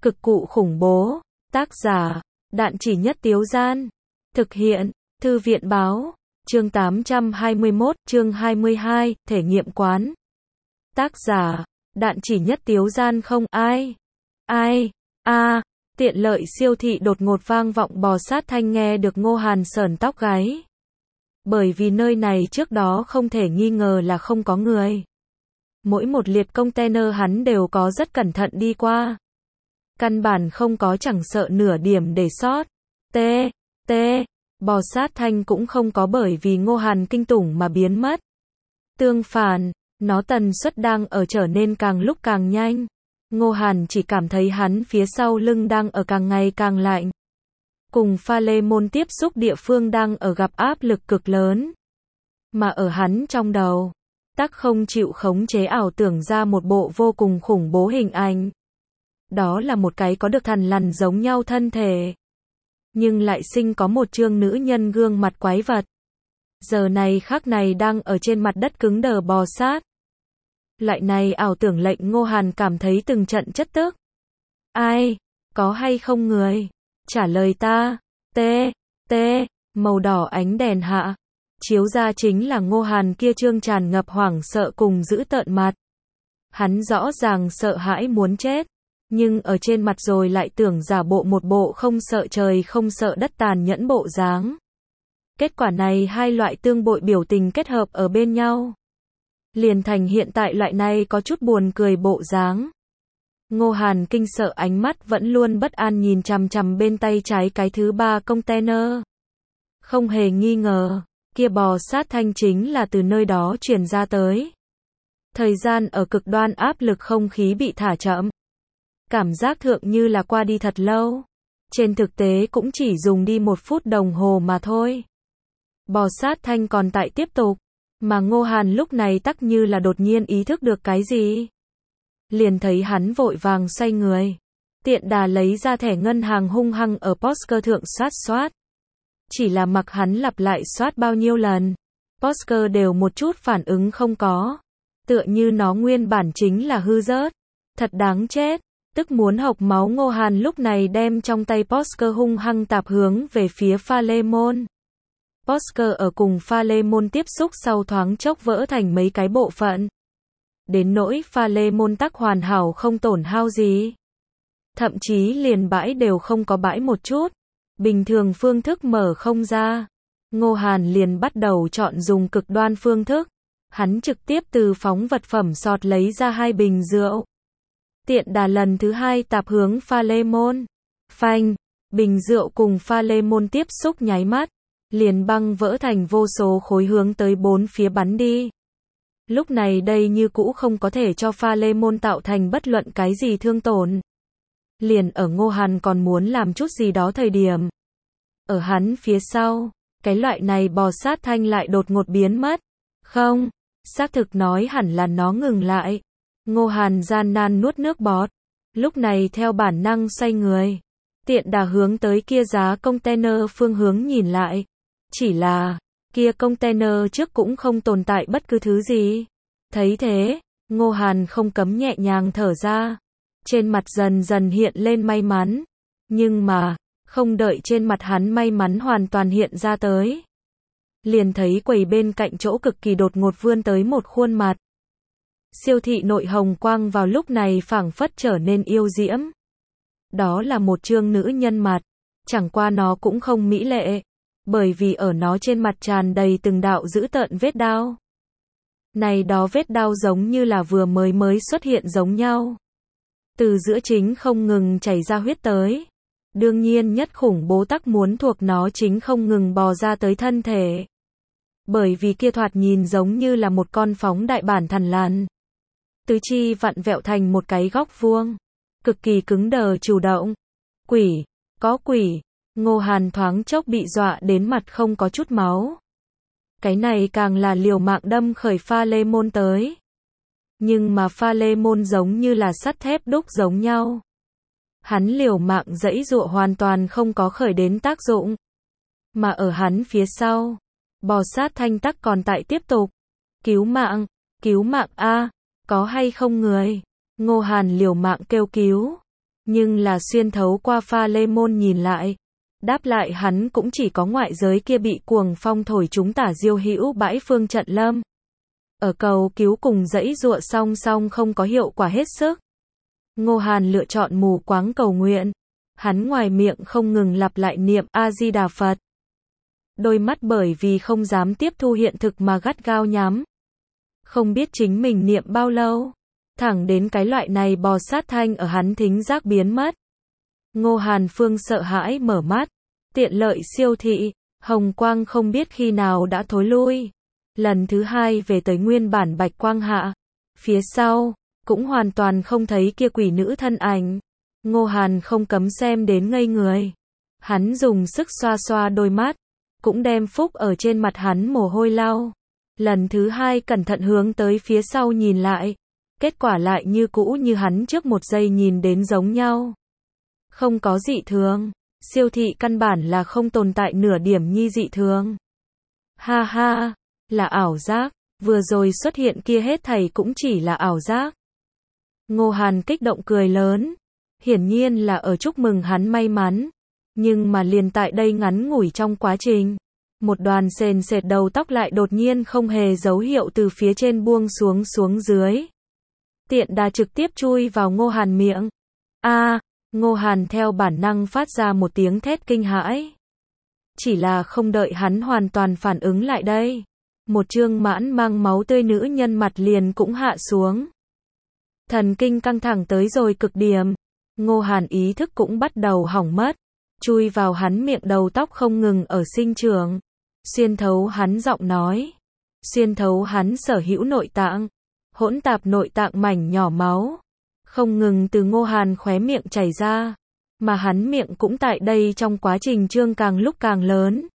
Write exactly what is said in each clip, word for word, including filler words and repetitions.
Cực cụ khủng bố. Tác giả, Đạn Chỉ Nhất Tiếu Gian. Thực hiện, Thư viện Báo. Chương tám trăm hai mươi mốt, chương hai mươi hai, thể nghiệm quán. Tác giả, Đạn Chỉ Nhất Tiếu Gian. Không ai. Ai. A. Tiện lợi siêu thị đột ngột vang vọng bò sát thanh nghe được Ngô Hàn sởn tóc gáy. Bởi vì nơi này trước đó không thể nghi ngờ là không có người. Mỗi một liệt container hắn đều có rất cẩn thận đi qua. Căn bản không có chẳng sợ nửa điểm để sót. T. T. Bò sát thanh cũng không có bởi vì Ngô Hàn kinh tủng mà biến mất. Tương phản, nó tần suất đang ở trở nên càng lúc càng nhanh. Ngô Hàn chỉ cảm thấy hắn phía sau lưng đang ở càng ngày càng lạnh. Cùng pha lê môn tiếp xúc địa phương đang ở gặp áp lực cực lớn. Mà ở hắn trong đầu, tắc không chịu khống chế ảo tưởng ra một bộ vô cùng khủng bố hình ảnh. Đó là một cái có được thằn lằn giống nhau thân thể. Nhưng lại sinh có một trương nữ nhân gương mặt quái vật. Giờ này khắc này đang ở trên mặt đất cứng đờ bò sát. Loại này ảo tưởng lệnh Ngô Hàn cảm thấy từng trận chất tức. Ai? Có hay không người? Trả lời ta. T. T. Màu đỏ ánh đèn hạ. Chiếu ra chính là Ngô Hàn kia trương tràn ngập hoảng sợ cùng giữ tợn mặt. Hắn rõ ràng sợ hãi muốn chết. Nhưng ở trên mặt rồi lại tưởng giả bộ một bộ không sợ trời không sợ đất tàn nhẫn bộ dáng. Kết quả này hai loại tương bội biểu tình kết hợp ở bên nhau. Liền thành hiện tại loại này có chút buồn cười bộ dáng. Ngô Hàn kinh sợ ánh mắt vẫn luôn bất an nhìn chằm chằm bên tay trái cái thứ ba container. Không hề nghi ngờ, kia bò sát thanh chính là từ nơi đó truyền ra tới. Thời gian ở cực đoan áp lực không khí bị thả chậm. Cảm giác thượng như là qua đi thật lâu. Trên thực tế cũng chỉ dùng đi một phút đồng hồ mà thôi. Bò sát thanh còn tại tiếp tục. Mà Ngô Hàn lúc này tắc như là đột nhiên ý thức được cái gì. Liền thấy hắn vội vàng xoay người. Tiện đà lấy ra thẻ ngân hàng hung hăng ở Posker thượng soát soát. Chỉ là mặc hắn lặp lại soát bao nhiêu lần. Posker đều một chút phản ứng không có. Tựa như nó nguyên bản chính là hư rớt. Thật đáng chết. Tức muốn hộc máu Ngô Hàn lúc này đem trong tay Posker hung hăng tạp hướng về phía pha lê môn. Posker ở cùng pha lê môn tiếp xúc sau thoáng chốc vỡ thành mấy cái bộ phận. Đến nỗi pha lê môn tắc hoàn hảo không tổn hao gì. Thậm chí liền bãi đều không có bãi một chút. Bình thường phương thức mở không ra. Ngô Hàn liền bắt đầu chọn dùng cực đoan phương thức. Hắn trực tiếp từ phóng vật phẩm sọt lấy ra hai bình rượu. Tiện đà lần thứ hai tạp hướng pha lê môn. Phanh, bình rượu cùng pha lê môn tiếp xúc nháy mắt. Liền băng vỡ thành vô số khối hướng tới bốn phía bắn đi. Lúc này đây như cũ không có thể cho pha lê môn tạo thành bất luận cái gì thương tổn. Liền ở Ngô Hàn còn muốn làm chút gì đó thời điểm. Ở hắn phía sau, cái loại này bò sát thanh lại đột ngột biến mất. Không, xác thực nói hẳn là nó ngừng lại. Ngô Hàn gian nan nuốt nước bọt. Lúc này theo bản năng xoay người. Tiện đà hướng tới kia giá container phương hướng nhìn lại. Chỉ là, kia container trước cũng không tồn tại bất cứ thứ gì. Thấy thế, Ngô Hàn không cấm nhẹ nhàng thở ra. Trên mặt dần dần hiện lên may mắn. Nhưng mà, không đợi trên mặt hắn may mắn hoàn toàn hiện ra tới. Liền thấy quầy bên cạnh chỗ cực kỳ đột ngột vươn tới một khuôn mặt. Siêu thị nội hồng quang vào lúc này phảng phất trở nên yêu diễm. Đó là một trương nữ nhân mặt. Chẳng qua nó cũng không mỹ lệ. Bởi vì ở nó trên mặt tràn đầy từng đạo dữ tợn vết đao. Này đó vết đao giống như là vừa mới mới xuất hiện giống nhau. Từ giữa chính không ngừng chảy ra huyết tới. Đương nhiên nhất khủng bố tắc muốn thuộc nó chính không ngừng bò ra tới thân thể. Bởi vì kia thoạt nhìn giống như là một con phóng đại bản thằn lằn. Tứ chi vặn vẹo thành một cái góc vuông. Cực kỳ cứng đờ chủ động. Quỷ, có quỷ. Ngô Hàn thoáng chốc bị dọa đến mặt không có chút máu. Cái này càng là liều mạng đâm khởi pha lê môn tới. Nhưng mà pha lê môn giống như là sắt thép đúc giống nhau. Hắn liều mạng giãy giụa hoàn toàn không có khởi đến tác dụng. Mà ở hắn phía sau, bò sát thanh tắc còn tại tiếp tục. Cứu mạng, cứu mạng a, có hay không người? Ngô Hàn liều mạng kêu cứu. Nhưng là xuyên thấu qua pha lê môn nhìn lại. Đáp lại hắn cũng chỉ có ngoại giới kia bị cuồng phong thổi chúng tả diêu hữu bãi phương trận lâm. Ở cầu cứu cùng dãy dụa song song không có hiệu quả hết sức. Ngô Hàn lựa chọn mù quáng cầu nguyện. Hắn ngoài miệng không ngừng lặp lại niệm A-di-đà Phật. Đôi mắt bởi vì không dám tiếp thu hiện thực mà gắt gao nhắm. Không biết chính mình niệm bao lâu. Thẳng đến cái loại này bò sát thanh ở hắn thính giác biến mất. Ngô Hàn Phương sợ hãi mở mắt. Tiện lợi siêu thị, hồng quang không biết khi nào đã thối lui. Lần thứ hai về tới nguyên bản bạch quang hạ. Phía sau, cũng hoàn toàn không thấy kia quỷ nữ thân ảnh. Ngô Hàn không cấm xem đến ngây người. Hắn dùng sức xoa xoa đôi mắt. Cũng đem phúc ở trên mặt hắn mồ hôi lau. Lần thứ hai cẩn thận hướng tới phía sau nhìn lại. Kết quả lại như cũ như hắn trước một giây nhìn đến giống nhau. Không có dị thường. Siêu thị căn bản là không tồn tại nửa điểm nhi dị thường. Ha ha, là ảo giác. Vừa rồi xuất hiện kia hết thảy cũng chỉ là ảo giác. Ngô Hàn kích động cười lớn. Hiển nhiên là ở chúc mừng hắn may mắn. Nhưng mà liền tại đây ngắn ngủi trong quá trình. Một đoàn sền sệt đầu tóc lại đột nhiên không hề dấu hiệu từ phía trên buông xuống xuống dưới. Tiện đà trực tiếp chui vào Ngô Hàn miệng. A, Ngô Hàn theo bản năng phát ra một tiếng thét kinh hãi. Chỉ là không đợi hắn hoàn toàn phản ứng lại đây. Một trương mãn mang máu tươi nữ nhân mặt liền cũng hạ xuống. Thần kinh căng thẳng tới rồi cực điểm. Ngô Hàn ý thức cũng bắt đầu hỏng mất. Chui vào hắn miệng đầu tóc không ngừng ở sinh trưởng. Xuyên thấu hắn giọng nói. Xuyên thấu hắn sở hữu nội tạng. Hỗn tạp nội tạng mảnh nhỏ máu. Không ngừng từ Ngô Hàn khóe miệng chảy ra. Mà hắn miệng cũng tại đây trong quá trình trương càng lúc càng lớn.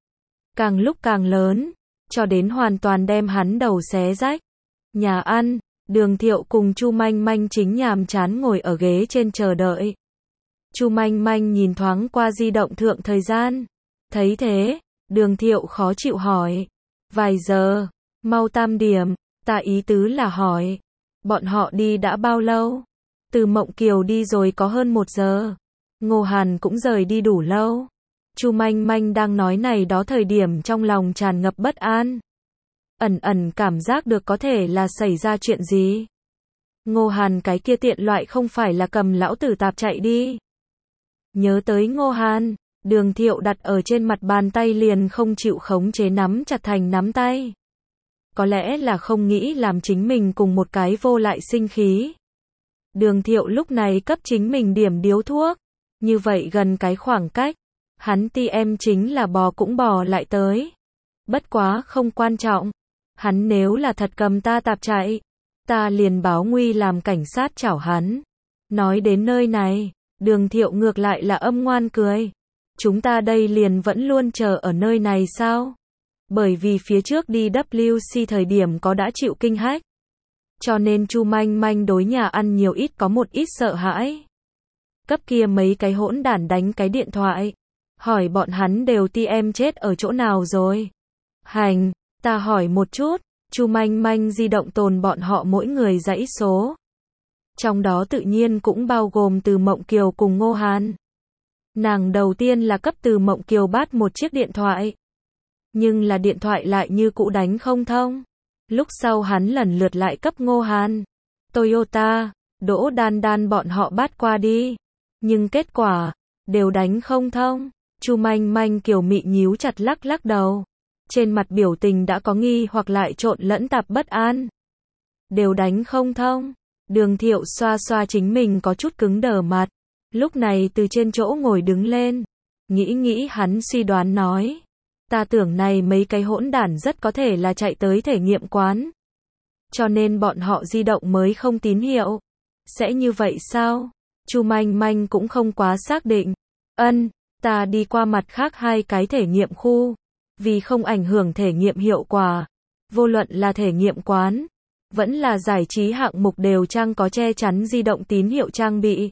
Càng lúc càng lớn. Cho đến hoàn toàn đem hắn đầu xé rách. Nhà ăn, Đường Thiệu cùng Chu Manh Manh chính nhàm chán ngồi ở ghế trên chờ đợi. Chu Manh Manh nhìn thoáng qua di động thượng thời gian. Thấy thế, Đường Thiệu khó chịu hỏi. Vài giờ, mau tam điểm, ta ý tứ là hỏi. Bọn họ đi đã bao lâu? Từ Mộng Kiều đi rồi có hơn một giờ. Ngô Hàn cũng rời đi đủ lâu. Chu Manh Manh đang nói này đó thời điểm trong lòng tràn ngập bất an. Ẩn ẩn cảm giác được có thể là xảy ra chuyện gì. Ngô Hàn cái kia tiện loại không phải là cầm lão tử tạp chạy đi. Nhớ tới Ngô Hàn, Đường Thiệu đặt ở trên mặt bàn tay liền không chịu khống chế nắm chặt thành nắm tay. Có lẽ là không nghĩ làm chính mình cùng một cái vô lại sinh khí. Đường Thiệu lúc này cấp chính mình điểm điếu thuốc. Như vậy gần cái khoảng cách. Hắn ti em chính là bò cũng bò lại tới. Bất quá không quan trọng. Hắn nếu là thật cầm ta tạp chạy. Ta liền báo nguy làm cảnh sát chảo hắn. Nói đến nơi này. Đường Thiệu ngược lại là âm ngoan cười. Chúng ta đây liền vẫn luôn chờ ở nơi này sao? Bởi vì phía trước đi W C thời điểm có đã chịu kinh hách. Cho nên Chu Manh Manh đối nhà ăn nhiều ít có một ít sợ hãi. Cấp kia mấy cái hỗn đản đánh cái điện thoại. Hỏi bọn hắn đều ti em chết ở chỗ nào rồi. Hành, ta hỏi một chút. Chu Manh Manh di động tồn bọn họ mỗi người dãy số. Trong đó tự nhiên cũng bao gồm Từ Mộng Kiều cùng Ngô Hàn. Nàng đầu tiên là cấp Từ Mộng Kiều bắt một chiếc điện thoại. Nhưng là điện thoại lại như cũ đánh không thông. Lúc sau hắn lần lượt lại cấp Ngô Hàn, Toyota, Đỗ Đan Đan bọn họ bắt qua đi. Nhưng kết quả, đều đánh không thông. Chu Manh Manh Kiều mị nhíu chặt lắc lắc đầu. Trên mặt biểu tình đã có nghi hoặc lại trộn lẫn tạp bất an. Đều đánh không thông. Đường Thiệu xoa xoa chính mình có chút cứng đờ mặt. Lúc này từ trên chỗ ngồi đứng lên. Nghĩ nghĩ hắn suy đoán nói. Ta tưởng này mấy cái hỗn đản rất có thể là chạy tới thể nghiệm quán. Cho nên bọn họ di động mới không tín hiệu. Sẽ như vậy sao? Chu Manh Manh cũng không quá xác định. Ân, ta đi qua mặt khác hai cái thể nghiệm khu. Vì không ảnh hưởng thể nghiệm hiệu quả. Vô luận là thể nghiệm quán. Vẫn là giải trí hạng mục đều trang có che chắn di động tín hiệu trang bị.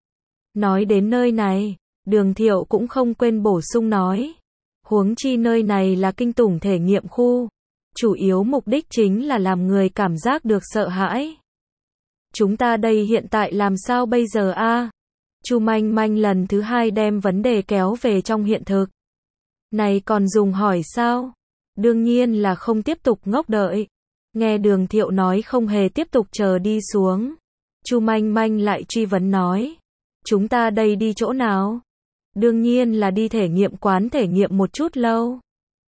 Nói đến nơi này, Đường Thiệu cũng không quên bổ sung nói. Huống chi nơi này là kinh tủng thể nghiệm khu. Chủ yếu mục đích chính là làm người cảm giác được sợ hãi. Chúng ta đây hiện tại làm sao bây giờ a? Chu Manh Manh lần thứ hai đem vấn đề kéo về trong hiện thực. Này còn dùng hỏi sao? Đương nhiên là không tiếp tục ngốc đợi. Nghe Đường Thiệu nói không hề tiếp tục chờ đi xuống. Chu Manh Manh lại truy vấn nói. Chúng ta đây đi chỗ nào? Đương nhiên là đi thể nghiệm quán thể nghiệm một chút lâu.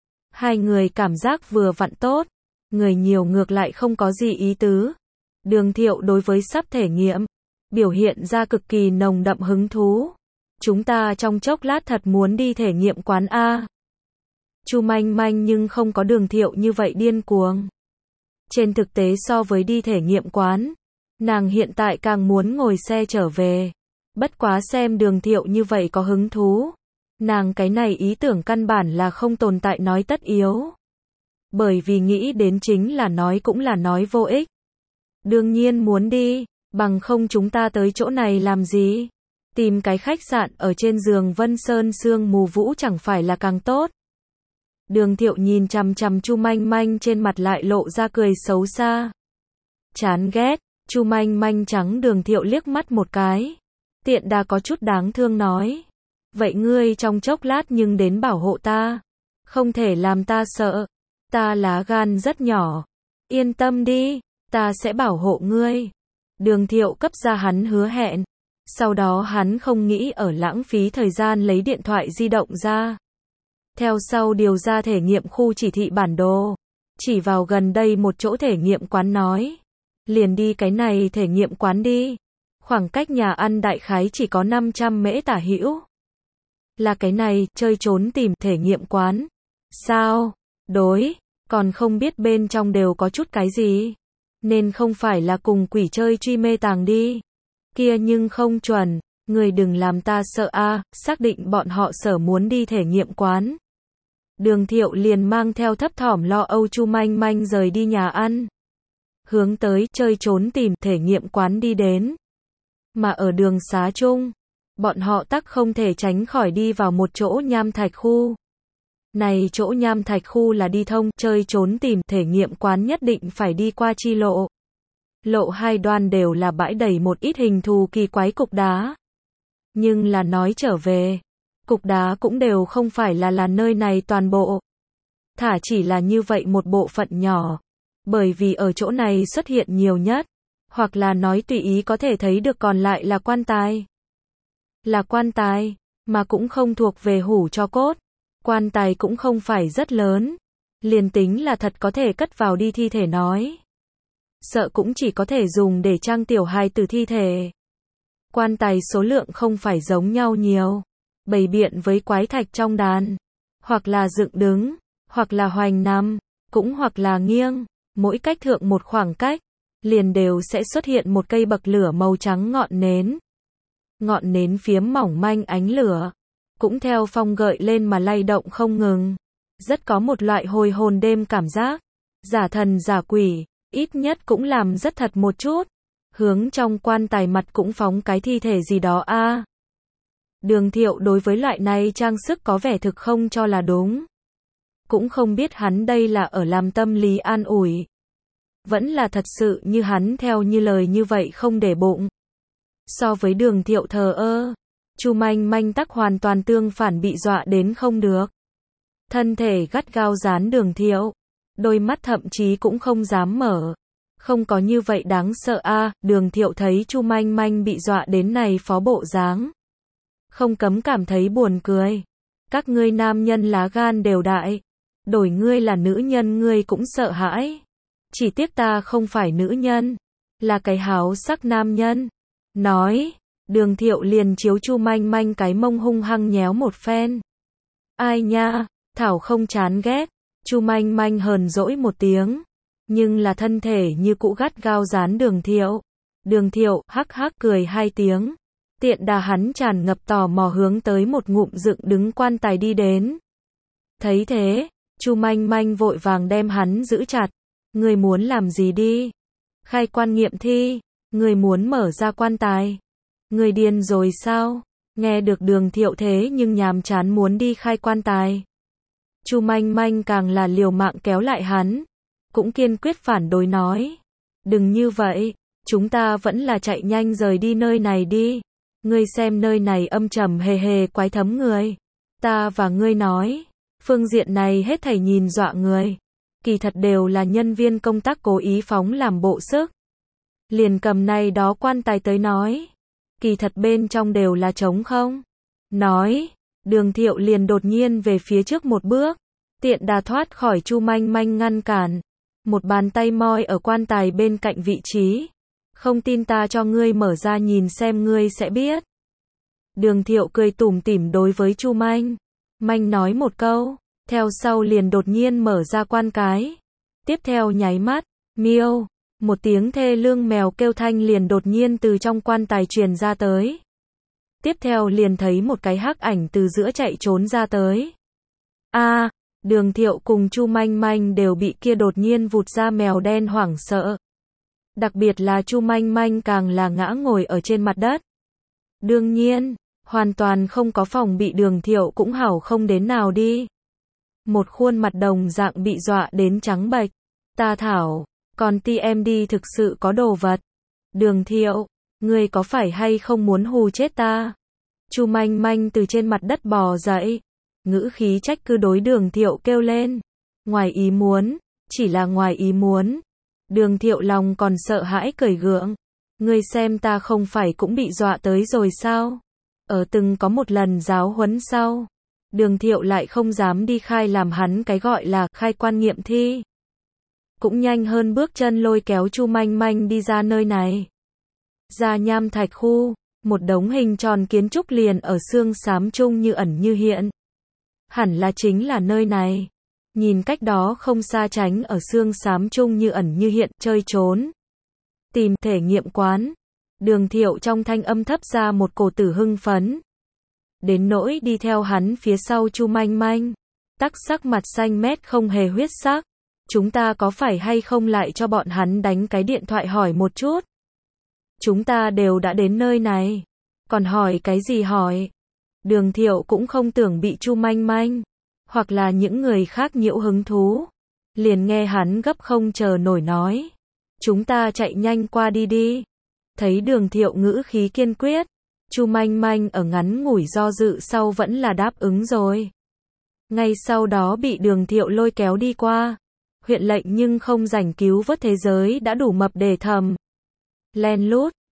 Hai người cảm giác vừa vặn tốt. Người nhiều ngược lại không có gì ý tứ. Đường Thiệu đối với sắp thể nghiệm, biểu hiện ra cực kỳ nồng đậm hứng thú. Chúng ta trong chốc lát thật muốn đi thể nghiệm quán A. Chu Manh Manh nhưng không có Đường Thiệu như vậy điên cuồng. Trên thực tế so với đi thể nghiệm quán, nàng hiện tại càng muốn ngồi xe trở về. Bất quá xem Đường Thiệu như vậy có hứng thú. Nàng cái này ý tưởng căn bản là không tồn tại nói tất yếu. Bởi vì nghĩ đến chính là nói cũng là nói vô ích. Đương nhiên muốn đi, bằng không chúng ta tới chỗ này làm gì? Tìm cái khách sạn ở trên giường Vân Sơn sương mù vũ chẳng phải là càng tốt. Đường Thiệu nhìn chằm chằm Chu Manh Manh trên mặt lại lộ ra cười xấu xa. Chán ghét, Chu Manh Manh trắng Đường Thiệu liếc mắt một cái. Tiện đà có chút đáng thương nói. Vậy ngươi trong chốc lát nhưng đến bảo hộ ta. Không thể làm ta sợ. Ta lá gan rất nhỏ. Yên tâm đi, ta sẽ bảo hộ ngươi. Đường Thiệu cấp ra hắn hứa hẹn. Sau đó hắn không nghĩ ở lãng phí thời gian lấy điện thoại di động ra. Theo sau điều ra thể nghiệm khu chỉ thị bản đồ. Chỉ vào gần đây một chỗ thể nghiệm quán nói. Liền đi cái này thể nghiệm quán đi. Khoảng cách nhà ăn đại khái chỉ có năm trăm mễ tả hữu. Là cái này, chơi trốn tìm thể nghiệm quán. Sao? Đối, còn không biết bên trong đều có chút cái gì. Nên không phải là cùng quỷ chơi truy mê tàng đi. Kia nhưng không chuẩn, người đừng làm ta sợ a, xác định bọn họ sở muốn đi thể nghiệm quán. Đường Thiệu liền mang theo thấp thỏm lo âu Chu Manh Manh rời đi nhà ăn. Hướng tới chơi trốn tìm thể nghiệm quán đi đến. Mà ở đường xá chung, bọn họ tắc không thể tránh khỏi đi vào một chỗ nham thạch khu. Này chỗ nham thạch khu là đi thông chơi trốn tìm thể nghiệm quán nhất định phải đi qua chi lộ. Lộ hai đoan đều là bãi đầy một ít hình thù kỳ quái cục đá. Nhưng là nói trở về, cục đá cũng đều không phải là là nơi này toàn bộ. Thả chỉ là như vậy một bộ phận nhỏ. Bởi vì ở chỗ này xuất hiện nhiều nhất. Hoặc là nói tùy ý có thể thấy được còn lại là quan tài. Là quan tài, mà cũng không thuộc về hủ tro cốt. Quan tài cũng không phải rất lớn. Liền tính là thật có thể cất vào đi thi thể nói. Sợ cũng chỉ có thể dùng để trang tiểu hài tử thi thể. Quan tài số lượng không phải giống nhau nhiều. Bày biện với quái thạch trong đàn. Hoặc là dựng đứng, hoặc là hoành nằm, cũng hoặc là nghiêng. Mỗi cách thượng một khoảng cách, liền đều sẽ xuất hiện một cây bậc lửa màu trắng ngọn nến. Ngọn nến phiếm mỏng manh ánh lửa. Cũng theo phong gợi lên mà lay động không ngừng. Rất có một loại hồi hồn đêm cảm giác. Giả thần giả quỷ, ít nhất cũng làm rất thật một chút. Hướng trong quan tài mặt cũng phóng cái thi thể gì đó a. À. Đường Thiệu đối với loại này trang sức có vẻ thực không cho là đúng. Cũng không biết hắn đây là ở làm tâm lý an ủi. Vẫn là thật sự như hắn theo như lời như vậy không để bụng. So với Đường Thiệu thờ ơ, Chu Manh Manh tắc hoàn toàn tương phản bị dọa đến không được. Thân thể gắt gao dán Đường Thiệu, đôi mắt thậm chí cũng không dám mở. Không có như vậy đáng sợ a. À, Đường Thiệu thấy Chu Manh Manh bị dọa đến này phó bộ dáng. Không cấm cảm thấy buồn cười. Các ngươi nam nhân lá gan đều đại. Đổi ngươi là nữ nhân ngươi cũng sợ hãi. Chỉ tiếc ta không phải nữ nhân. Là cái háo sắc nam nhân. Nói. Đường Thiệu liền chiếu Chu Manh Manh cái mông hung hăng nhéo một phen. Ai nha, Thảo không chán ghét. Chu Manh Manh hờn dỗi một tiếng. Nhưng là thân thể như cũ gắt gao dán Đường Thiệu. Đường Thiệu hắc hắc cười hai tiếng. Tiện đà hắn tràn ngập tò mò hướng tới một ngụm dựng đứng quan tài đi đến. Thấy thế, Chu Manh Manh vội vàng đem hắn giữ chặt. Người muốn làm gì đi? Khai quan nghiệm thi. Người muốn mở ra quan tài. Người điên rồi sao? Nghe được Đường Thiệu thế nhưng nhàm chán muốn đi khai quan tài. Chu Manh Manh càng là liều mạng kéo lại hắn. Cũng kiên quyết phản đối nói. Đừng như vậy. Chúng ta vẫn là chạy nhanh rời đi nơi này đi. Ngươi xem nơi này âm trầm hề hề quái thấm người. Ta và ngươi nói, phương diện này hết thảy nhìn dọa người. Kỳ thật đều là nhân viên công tác cố ý phóng làm bộ sức. Liền cầm này đó quan tài tới nói. Kỳ thật bên trong đều là trống không. Nói, Đường Thiệu liền đột nhiên về phía trước một bước. Tiện đà thoát khỏi Chu Manh Manh ngăn cản. Một bàn tay moi ở quan tài bên cạnh vị trí. Không tin ta cho ngươi mở ra nhìn xem ngươi sẽ biết. Đường Thiệu cười tủm tỉm đối với Chu Manh Manh nói một câu. Theo sau liền đột nhiên mở ra quan cái. Tiếp theo nháy mắt, miêu, một tiếng thê lương mèo kêu thanh liền đột nhiên từ trong quan tài truyền ra tới. Tiếp theo liền thấy một cái hắc ảnh từ giữa chạy trốn ra tới. A, à, Đường Thiệu cùng Chu Manh Manh đều bị kia đột nhiên vụt ra mèo đen hoảng sợ. Đặc biệt là Chu Manh Manh càng là ngã ngồi ở trên mặt đất. Đương nhiên, hoàn toàn không có phòng bị Đường Thiệu cũng hảo không đến nào đi. Một khuôn mặt đồng dạng bị dọa đến trắng bệch. Ta thảo, còn ti em đi thực sự có đồ vật. Đường Thiệu, ngươi có phải hay không muốn hù chết ta? Chu Manh Manh từ trên mặt đất bò dậy, ngữ khí trách cứ đối Đường Thiệu kêu lên. Ngoài ý muốn, chỉ là ngoài ý muốn. Đường Thiệu lòng còn sợ hãi cười gượng. Ngươi xem ta không phải cũng bị dọa tới rồi sao? Ở từng có một lần giáo huấn sau. Đường Thiệu lại không dám đi khai làm hắn cái gọi là khai quan nghiệm thi. Cũng nhanh hơn bước chân lôi kéo Chu Manh Manh đi ra nơi này. Ra Nham Thạch khu, một đống hình tròn kiến trúc liền ở xương xám chung như ẩn như hiện. Hẳn là chính là nơi này. Nhìn cách đó không xa tránh ở xương xám chung như ẩn như hiện chơi trốn. Tìm thể nghiệm quán. Đường Thiệu trong thanh âm thấp ra một cổ tử hưng phấn. Đến nỗi đi theo hắn phía sau Chu Manh Manh. Tắc sắc mặt xanh mét không hề huyết sắc. Chúng ta có phải hay không lại cho bọn hắn đánh cái điện thoại hỏi một chút? Chúng ta đều đã đến nơi này. Còn hỏi cái gì hỏi? Đường Thiệu cũng không tưởng bị Chu Manh Manh. Hoặc là những người khác nhiễu hứng thú. Liền nghe hắn gấp không chờ nổi nói. Chúng ta chạy nhanh qua đi đi. Thấy Đường Thiệu ngữ khí kiên quyết. Chu Manh Manh ở ngắn ngủi do dự sau vẫn là đáp ứng rồi. Ngay sau đó bị Đường Thiệu lôi kéo đi qua. Huyện lệnh nhưng không rảnh cứu vớt thế giới đã đủ mập để thầm. Len lút,